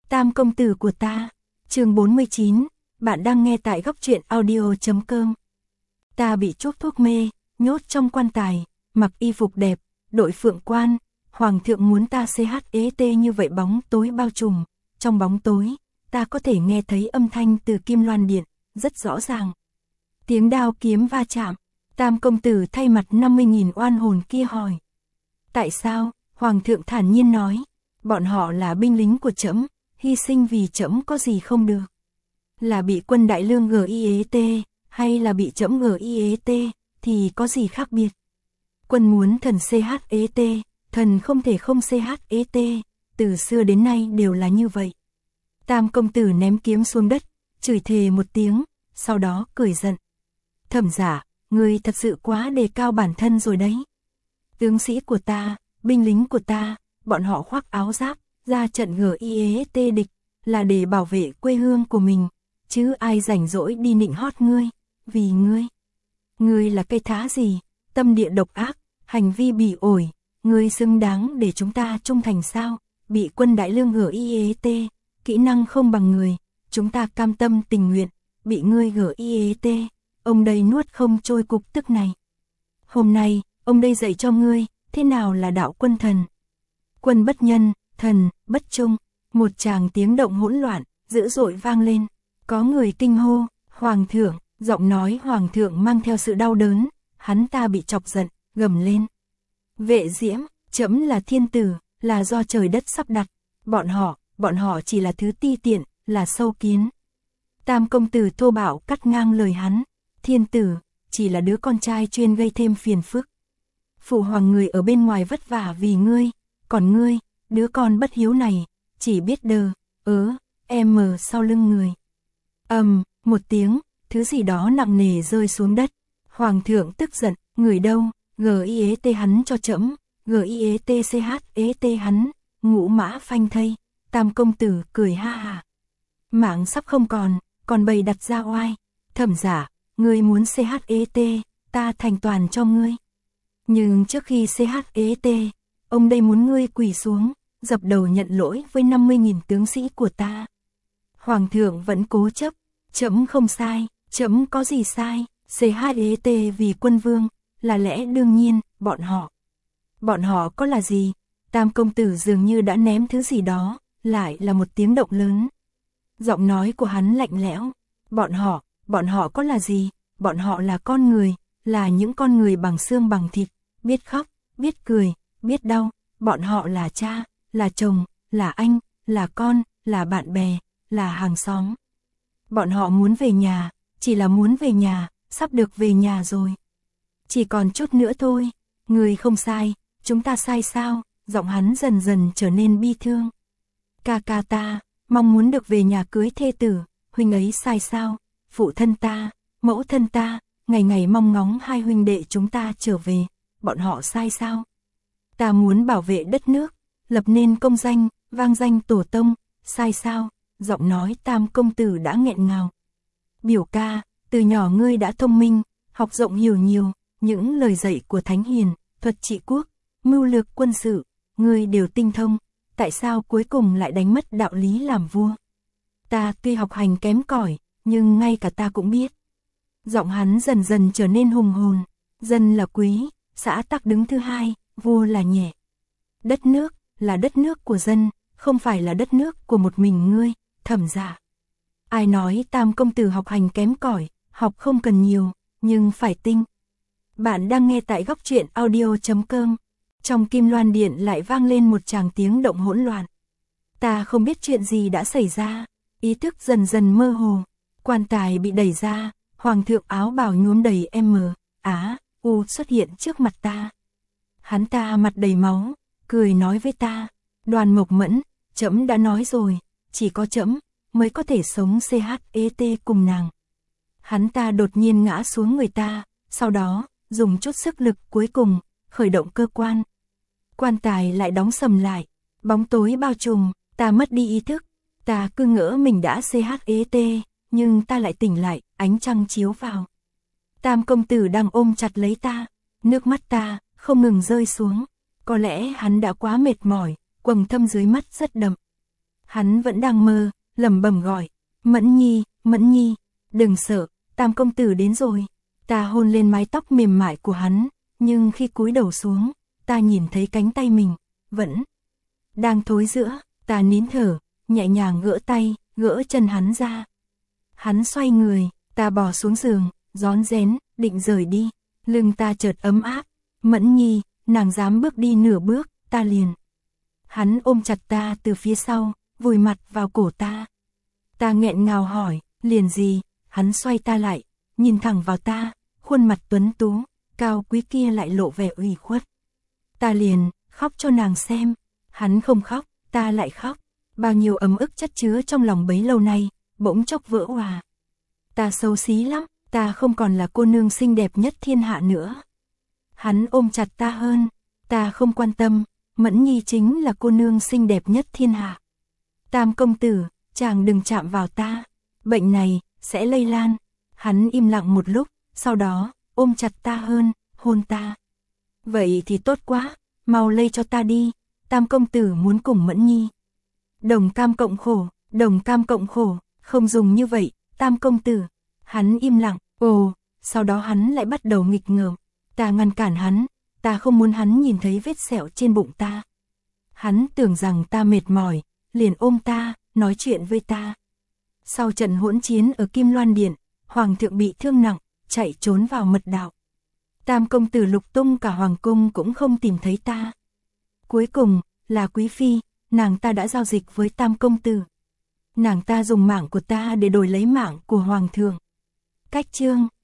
Tam công tử của ta. Chương 49, bạn đang nghe tại góc truyện audio.com. Ta bị chuốc thuốc mê, nhốt trong quan tài, mặc y phục đẹp, đội phượng quan, hoàng thượng muốn ta CHET như vậy bóng tối bao trùm, trong bóng tối, ta có thể nghe thấy âm thanh từ Kim Loan Điện, rất rõ ràng. Tiếng đao kiếm va chạm, Tam công tử thay mặt 50.000 oan hồn kia hỏi. Tại sao? Hoàng thượng thản nhiên nói, bọn họ là binh lính của trẫm, hy sinh vì trẫm có gì không được. Là bị quân đại lương GIET, hay là bị trẫm GIET, thì có gì khác biệt. Quân muốn thần CHET, thần không thể không CHET, từ xưa đến nay đều là như vậy. Tam công tử ném kiếm xuống đất, chửi thề một tiếng, sau đó cười giận. Thẩm Giả, ngươi thật sự quá đề cao bản thân rồi đấy. Tướng sĩ của ta, binh lính của ta, bọn họ khoác áo giáp, ra trận GIET địch, là để bảo vệ quê hương của mình, chứ ai rảnh rỗi đi nịnh hót ngươi, vì ngươi. Ngươi là cây thá gì, tâm địa độc ác, hành vi bỉ ổi, ngươi xứng đáng để chúng ta trung thành sao, bị quân đại lương GIET, kỹ năng không bằng người, chúng ta cam tâm tình nguyện, bị ngươi GIET, ông đây nuốt không trôi cục tức này. Hôm nay, ông đây dạy cho ngươi, thế nào là đạo quân thần. Quân bất nhân, thần, bất trung, một tràng tiếng động hỗn loạn, dữ dội vang lên. Có người kinh hô, Hoàng thượng, giọng nói Hoàng thượng mang theo sự đau đớn, hắn ta bị chọc giận, gầm lên. Vệ Diễm, trẫm là thiên tử, là do trời đất sắp đặt, bọn họ chỉ là thứ ti tiện, là sâu kiến. Tam công tử thô bạo cắt ngang lời hắn, thiên tử, chỉ là đứa con trai chuyên gây thêm phiền phức. Phụ hoàng người ở bên ngoài vất vả vì ngươi, còn ngươi, đứa con bất hiếu này, chỉ biết đờ, sau lưng người. Một tiếng, thứ gì đó nặng nề rơi xuống đất. Hoàng thượng tức giận, người đâu, GIET hắn cho trẫm, GIET CHET hắn, ngũ mã phanh thây. Tam công tử cười ha ha. Mạng sắp không còn bầy đặt ra oai. Thẩm Giả, ngươi muốn CHET, ta thành toàn cho ngươi. Nhưng trước khi CHET, ông đây muốn ngươi quỳ xuống, dập đầu nhận lỗi với 50.000 tướng sĩ của ta. Hoàng thượng vẫn cố chấp, trẫm không sai, trẫm có gì sai, CHET vì quân vương, là lẽ đương nhiên, bọn họ có là gì? Tam công tử dường như đã ném thứ gì đó, lại là một tiếng động lớn. Giọng nói của hắn lạnh lẽo, bọn họ có là gì? Bọn họ là con người, là những con người bằng xương bằng thịt, biết khóc, biết cười, biết đau, bọn họ là cha, là chồng, là anh, là con, là bạn bè, là hàng xóm. Bọn họ muốn về nhà, chỉ là muốn về nhà, sắp được về nhà rồi. Chỉ còn chút nữa thôi, người không sai, chúng ta sai sao? Giọng hắn dần dần trở nên bi thương. Ca ca ta, mong muốn được về nhà cưới thê tử, huynh ấy sai sao? Phụ thân ta, mẫu thân ta, ngày ngày mong ngóng hai huynh đệ chúng ta trở về, bọn họ sai sao? Ta muốn bảo vệ đất nước, lập nên công danh, vang danh tổ tông, sai sao? Giọng nói Tam công tử đã nghẹn ngào. Biểu ca, từ nhỏ ngươi đã thông minh, học rộng hiểu nhiều, những lời dạy của Thánh Hiền, thuật trị quốc, mưu lược quân sự, ngươi đều tinh thông, tại sao cuối cùng lại đánh mất đạo lý làm vua? Ta tuy học hành kém cỏi, nhưng ngay cả ta cũng biết. Giọng hắn dần dần trở nên hùng hồn, dân là quý, xã tắc đứng thứ hai, vua là nhẹ. Đất nước, là đất nước của dân, không phải là đất nước của một mình ngươi, Thẩm Giả. Ai nói Tam công tử học hành kém cỏi, học không cần nhiều, nhưng phải tinh. Bạn đang nghe tại góc truyện audio.com. Trong Kim Loan Điện lại vang lên một tràng tiếng động hỗn loạn. Ta không biết chuyện gì đã xảy ra, ý thức dần dần mơ hồ. Quan tài bị đẩy ra, Hoàng thượng áo bào nhuốm đầy U xuất hiện trước mặt ta. Hắn ta mặt đầy máu, cười nói với ta, Đoàn Mộc Mẫn, trẫm đã nói rồi, chỉ có trẫm mới có thể sống CHET cùng nàng. Hắn ta đột nhiên ngã xuống người ta, sau đó, dùng chút sức lực cuối cùng, khởi động cơ quan. Quan tài lại đóng sầm lại, bóng tối bao trùm, ta mất đi ý thức, ta cứ ngỡ mình đã CHET, nhưng ta lại tỉnh lại, ánh trăng chiếu vào. Tam công tử đang ôm chặt lấy ta, nước mắt ta không ngừng rơi xuống, có lẽ hắn đã quá mệt mỏi, quầng thâm dưới mắt rất đậm. Hắn vẫn đang mơ, lẩm bẩm gọi, Mẫn Nhi, đừng sợ, Tam công tử đến rồi. Ta hôn lên mái tóc mềm mại của hắn, nhưng khi cúi đầu xuống, ta nhìn thấy cánh tay mình, vẫn đang thối rữa, ta nín thở, nhẹ nhàng gỡ tay, gỡ chân hắn ra. Hắn xoay người, ta bò xuống giường, rón rén, định rời đi, lưng ta chợt ấm áp, Mẫn Nhi, nàng dám bước đi nửa bước, ta liền. Hắn ôm chặt ta từ phía sau, vùi mặt vào cổ ta. Ta nghẹn ngào hỏi, liền gì, hắn xoay ta lại, nhìn thẳng vào ta, khuôn mặt tuấn tú, cao quý kia lại lộ vẻ ủy khuất. Ta liền, khóc cho nàng xem, hắn không khóc, ta lại khóc, bao nhiêu ấm ức chất chứa trong lòng bấy lâu nay, bỗng chốc vỡ òa. Ta xấu xí lắm, ta không còn là cô nương xinh đẹp nhất thiên hạ nữa. Hắn ôm chặt ta hơn, ta không quan tâm, Mẫn Nhi chính là cô nương xinh đẹp nhất thiên hạ. Tam công tử, chàng đừng chạm vào ta, bệnh này sẽ lây lan. Hắn im lặng một lúc, sau đó ôm chặt ta hơn, hôn ta. Vậy thì tốt quá, mau lây cho ta đi, Tam công tử muốn cùng Mẫn Nhi đồng cam cộng khổ, không dùng như vậy, Tam công tử. Hắn im lặng, sau đó hắn lại bắt đầu nghịch ngợm. Ta ngăn cản hắn, ta không muốn hắn nhìn thấy vết sẹo trên bụng ta. Hắn tưởng rằng ta mệt mỏi, liền ôm ta, nói chuyện với ta. Sau trận hỗn chiến ở Kim Loan Điện, Hoàng thượng bị thương nặng, chạy trốn vào mật đạo. Tam công tử lục tung cả hoàng cung cũng không tìm thấy ta. Cuối cùng, là quý phi, nàng ta đã giao dịch với Tam công tử. Nàng ta dùng mạng của ta để đổi lấy mạng của hoàng thượng. Cách chương